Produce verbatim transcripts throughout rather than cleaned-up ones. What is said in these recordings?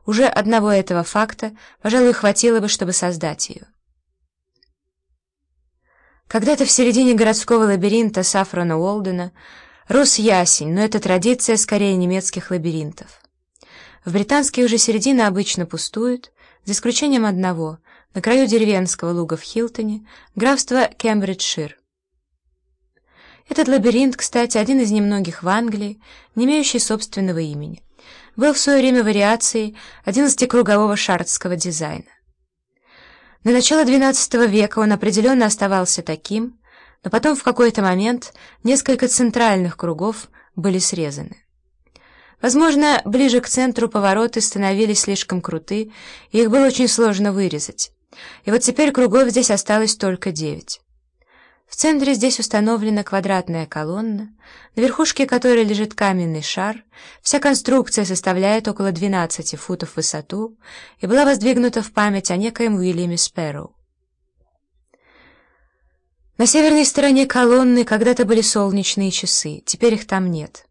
Уже одного этого факта, пожалуй, хватило бы, чтобы создать ее. Когда-то в середине городского лабиринта Сафрона Уолдена рос ясень, но это традиция скорее немецких лабиринтов. В британских же середины обычно пустуют, за исключением одного, на краю деревенского луга в Хилтоне, графства Кембриджшир. Этот лабиринт, кстати, один из немногих в Англии, не имеющий собственного имени, был в свое время вариацией одиннадцатикругового шартрского дизайна. До начала двенадцатого века он определенно оставался таким, но потом в какой-то момент несколько центральных кругов были срезаны. Возможно, ближе к центру повороты становились слишком круты, и их было очень сложно вырезать. И вот теперь кругов здесь осталось только девять. В центре здесь установлена квадратная колонна, на верхушке которой лежит каменный шар. Вся конструкция составляет около двенадцати футов в высоту и была воздвигнута в память о некоем Уильяме Спэрроу. На северной стороне колонны когда-то были солнечные часы, теперь их там нет.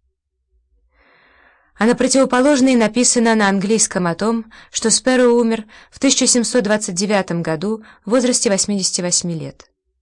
А на противоположной написано на английском о том, что Спэрроу умер в тысяча семьсот двадцать девятом году в возрасте восьмидесяти восьми лет.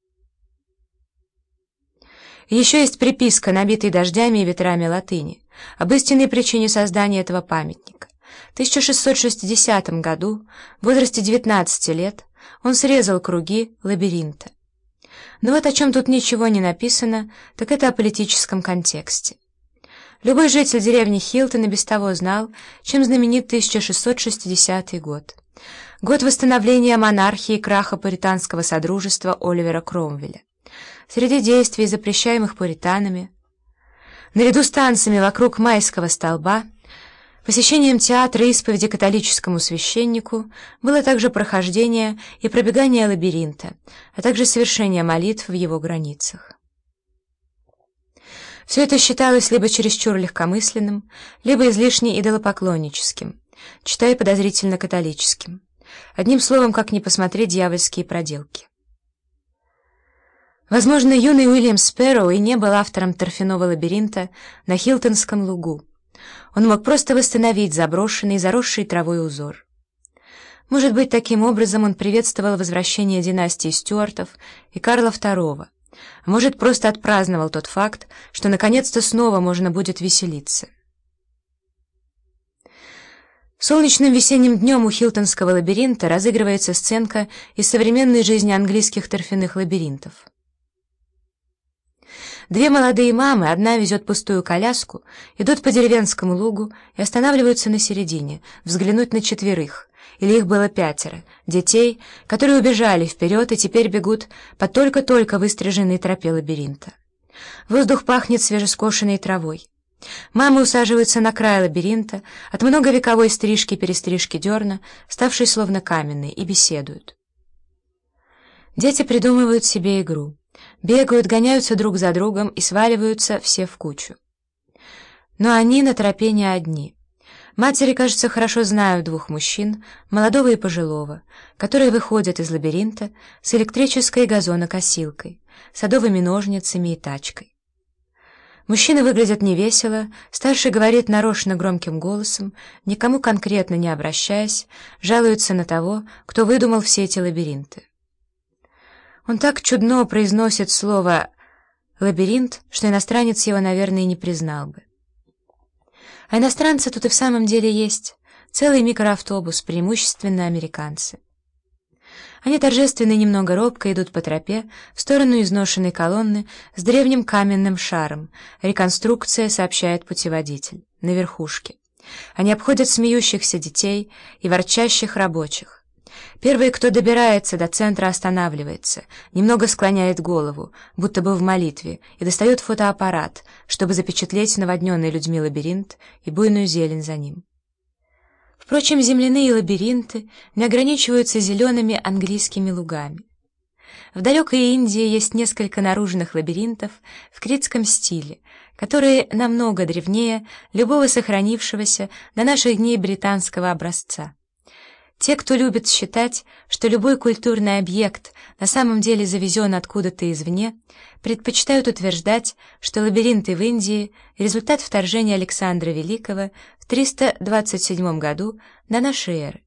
Еще есть приписка, набитая дождями и ветрами латыни, об истинной причине создания этого памятника. В тысяча шестьсот шестидесятом году, в возрасте девятнадцати лет, он срезал круги лабиринта. Но вот о чем тут ничего не написано, так это о политическом контексте. Любой житель деревни Хилтон и без того знал, чем знаменит тысяча шестьсот шестидесятый год. Год восстановления монархии и краха пуританского содружества Оливера Кромвеля. Среди действий, запрещаемых пуританами, наряду с танцами вокруг майского столба, посещением театра и исповеди католическому священнику, было также прохождение и пробегание лабиринта, а также совершение молитв в его границах. Все это считалось либо чересчур легкомысленным, либо излишне идолопоклонническим, читай подозрительно католическим. Одним словом, как ни посмотреть, дьявольские проделки. Возможно, юный Уильям Спэрроу и не был автором торфяного лабиринта на Хилтонском лугу. Он мог просто восстановить заброшенный, заросший травой узор. Может быть, таким образом он приветствовал возвращение династии Стюартов и Карла второго, а может, просто отпраздновал тот факт, что наконец-то снова можно будет веселиться. Солнечным весенним днем у Хилтонского лабиринта разыгрывается сценка из современной жизни английских торфяных лабиринтов. Две молодые мамы, одна везет пустую коляску, идут по деревенскому лугу и останавливаются на середине, взглянуть на четверых, или их было пятеро, детей, которые убежали вперед и теперь бегут по только-только выстриженной тропе лабиринта. Воздух пахнет свежескошенной травой. Мамы усаживаются на край лабиринта, от многовековой стрижки-перестрижки дерна, ставшей словно каменной, и беседуют. Дети придумывают себе игру. Бегают, гоняются друг за другом и сваливаются все в кучу. Но они на тропе не одни. Матери, кажется, хорошо знают двух мужчин, молодого и пожилого, которые выходят из лабиринта с электрической газонокосилкой, садовыми ножницами и тачкой. Мужчины выглядят невесело, старший говорит нарочно громким голосом, никому конкретно не обращаясь, жалуется на того, кто выдумал все эти лабиринты. Он так чудно произносит слово «лабиринт», что иностранец его, наверное, и не признал бы. А иностранцы тут и в самом деле есть. Целый микроавтобус, преимущественно американцы. Они торжественно и немного робко идут по тропе в сторону изношенной колонны с древним каменным шаром. Реконструкция, сообщает путеводитель, на верхушке. Они обходят смеющихся детей и ворчащих рабочих. Первый, кто добирается до центра, останавливается, немного склоняет голову, будто бы в молитве, и достает фотоаппарат, чтобы запечатлеть наводненный людьми лабиринт и буйную зелень за ним. Впрочем, земляные лабиринты не ограничиваются зелеными английскими лугами. В далекой Индии есть несколько наружных лабиринтов в критском стиле, которые намного древнее любого сохранившегося до наших дней британского образца. Те, кто любит считать, что любой культурный объект на самом деле завезен откуда-то извне, предпочитают утверждать, что лабиринты в Индии — результат вторжения Александра Великого в триста двадцать седьмом году до нашей эры.